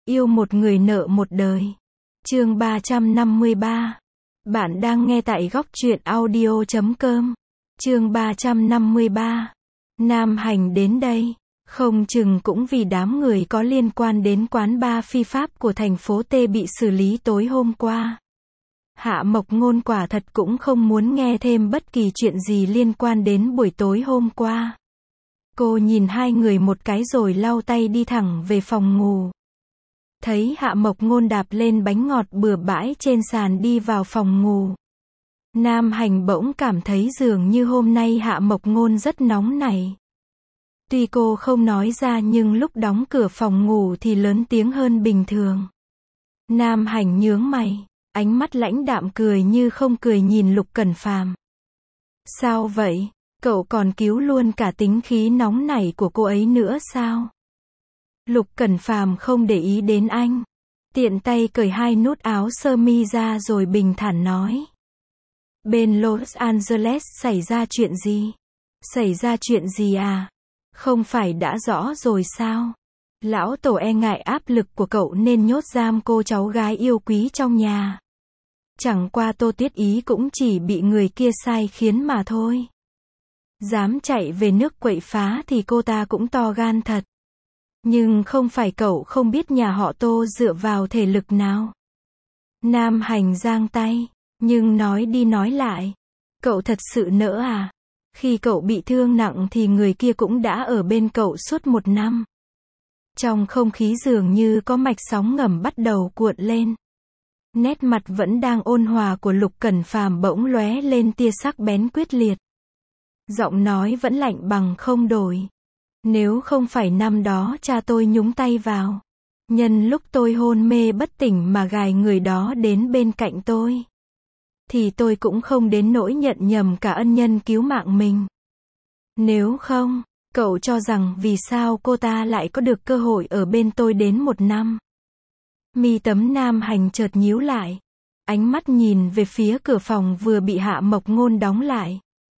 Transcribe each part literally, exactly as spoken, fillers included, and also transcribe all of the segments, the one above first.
Yêu một người nợ một đời. Chương ba trăm năm mươi ba. Bạn đang nghe tại góc truyện audio chấm com. Chương ba trăm năm mươi ba. Nam Hành đến đây, không chừng cũng vì đám người có liên quan đến quán bar phi pháp của thành phố T bị xử lý tối hôm qua. Hạ Mộc Ngôn quả thật cũng không muốn nghe thêm bất kỳ chuyện gì liên quan đến buổi tối hôm qua. Cô nhìn hai người một cái rồi lau tay đi thẳng về phòng ngủ. Thấy Hạ Mộc Ngôn đạp lên bánh ngọt bừa bãi trên sàn đi vào phòng ngủ. Nam Hành bỗng cảm thấy dường như hôm nay Hạ Mộc Ngôn rất nóng nảy. Tuy cô không nói ra nhưng lúc đóng cửa phòng ngủ thì lớn tiếng hơn bình thường. Nam Hành nhướng mày, ánh mắt lãnh đạm cười như không cười nhìn Lục Cẩn Phàm. Sao vậy? Cậu còn cứu luôn cả tính khí nóng nảy của cô ấy nữa sao? Lục Cẩn Phàm không để ý đến anh. Tiện tay cởi hai nút áo sơ mi ra rồi bình thản nói. Bên Los Angeles xảy ra chuyện gì? Xảy ra chuyện gì à? Không phải đã rõ rồi sao? Lão tổ e ngại áp lực của cậu nên nhốt giam cô cháu gái yêu quý trong nhà. Chẳng qua Tô Tuyết Ý cũng chỉ bị người kia sai khiến mà thôi. Dám chạy về nước quậy phá thì cô ta cũng to gan thật. Nhưng không phải cậu không biết nhà họ Tô dựa vào thể lực nào. Nam Hành giang tay, nhưng nói đi nói lại. Cậu thật sự nỡ à? Khi cậu bị thương nặng thì người kia cũng đã ở bên cậu suốt một năm. Trong không khí dường như có mạch sóng ngầm bắt đầu cuộn lên. Nét mặt vẫn đang ôn hòa của Lục Cẩn Phàm bỗng lóe lên tia sắc bén quyết liệt. Giọng nói vẫn lạnh bằng không đổi. Nếu không phải năm đó cha tôi nhúng tay vào, nhân lúc tôi hôn mê bất tỉnh mà gài người đó đến bên cạnh tôi, thì tôi cũng không đến nỗi nhận nhầm cả ân nhân cứu mạng mình. Nếu không, cậu cho rằng vì sao cô ta lại có được cơ hội ở bên tôi đến một năm? Mi tấm Nam Hành chợt nhíu lại, ánh mắt nhìn về phía cửa phòng vừa bị Hạ Mộc Ngôn đóng lại.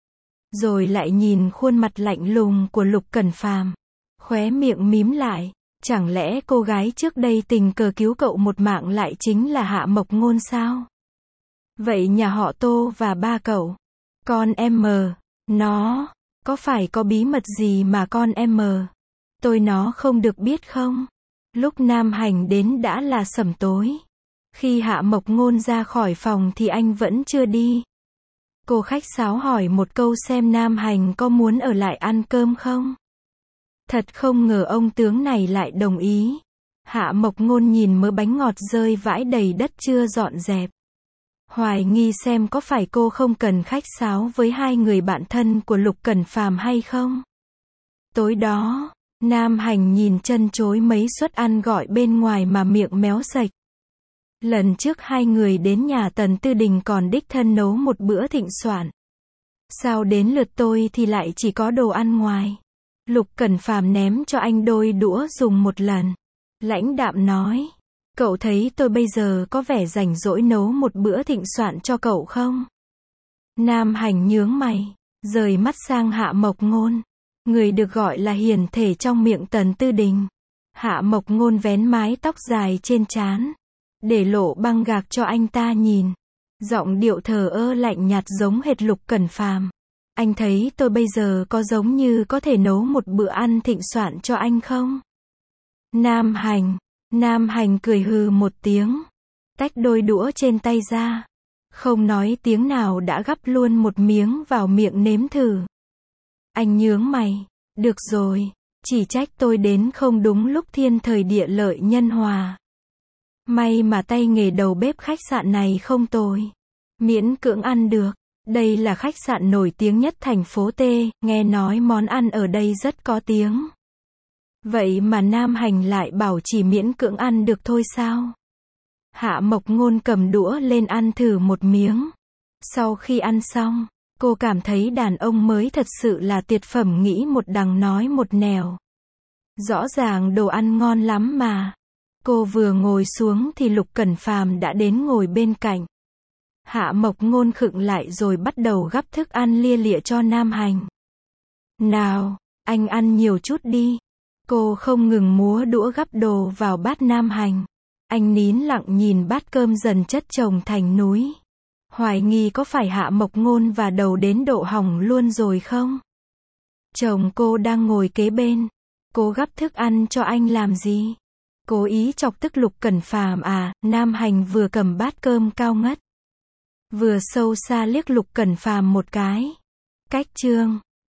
Rồi lại nhìn khuôn mặt lạnh lùng của Lục Cẩn Phàm, khóe miệng mím lại, chẳng lẽ cô gái trước đây tình cờ cứu cậu một mạng lại chính là Hạ Mộc Ngôn sao? Vậy nhà họ Tô và ba cậu, con em, nó, có phải có bí mật gì mà con em, tôi nó không được biết không? Lúc Nam Hành đến đã là sẩm tối. Khi Hạ Mộc Ngôn ra khỏi phòng thì anh vẫn chưa đi. Cô khách sáo hỏi một câu xem Nam Hành có muốn ở lại ăn cơm không? Thật không ngờ ông tướng này lại đồng ý. Hạ Mộc Ngôn nhìn mớ bánh ngọt rơi vãi đầy đất chưa dọn dẹp. Hoài nghi xem có phải cô không cần khách sáo với hai người bạn thân của Lục Cẩn Phàm hay không? Tối đó, Nam Hành nhìn chân chối mấy suất ăn gọi bên ngoài mà miệng méo sạch. Lần trước hai người đến nhà Tần Tư Đình còn đích thân nấu một bữa thịnh soạn. Sao đến lượt tôi thì lại chỉ có đồ ăn ngoài? Lục Cẩn Phàm ném cho anh đôi đũa dùng một lần. Lãnh đạm nói, cậu thấy tôi bây giờ có vẻ rảnh rỗi nấu một bữa thịnh soạn cho cậu không? Nam Hành nhướng mày, rời mắt sang Hạ Mộc Ngôn. Người được gọi là hiền thể trong miệng Tần Tư Đình. Hạ Mộc Ngôn vén mái tóc dài trên trán, để lộ băng gạc cho anh ta nhìn. Giọng điệu thờ ơ lạnh nhạt giống hệt Lục Cẩn Phàm. Anh thấy tôi bây giờ có giống như có thể nấu một bữa ăn thịnh soạn cho anh không? Nam Hành. Nam Hành cười hừ một tiếng, tách đôi đũa trên tay ra. Không nói tiếng nào đã gắp luôn một miếng vào miệng nếm thử. Anh nhướng mày, được rồi, chỉ trách tôi đến không đúng lúc thiên thời địa lợi nhân hòa. May mà tay nghề đầu bếp khách sạn này không tồi. Miễn cưỡng ăn được. Đây là khách sạn nổi tiếng nhất thành phố T, nghe nói món ăn ở đây rất có tiếng. Vậy mà Nam Hành lại bảo chỉ miễn cưỡng ăn được thôi sao? Hạ Mộc Ngôn cầm đũa lên ăn thử một miếng. Sau khi ăn xong, cô cảm thấy đàn ông mới thật sự là tuyệt phẩm, nghĩ một đằng nói một nẻo. Rõ ràng đồ ăn ngon lắm mà. Cô vừa ngồi xuống thì Lục Cẩn Phàm đã đến ngồi bên cạnh. Hạ Mộc Ngôn khựng lại rồi bắt đầu gắp thức ăn lia lịa cho Nam Hành. Nào, anh ăn nhiều chút đi. Cô không ngừng múa đũa gắp đồ vào bát Nam Hành. Anh nín lặng nhìn bát cơm dần chất chồng thành núi. Hoài nghi có phải Hạ Mộc Ngôn và đầu đến độ hỏng luôn rồi không? Chồng cô đang ngồi kế bên. Cô gắp thức ăn cho anh làm gì? Cố ý chọc tức Lục Cẩn Phàm à? Nam Hành vừa cầm bát cơm cao ngất, vừa sâu xa liếc Lục Cẩn Phàm một cái. Cách chương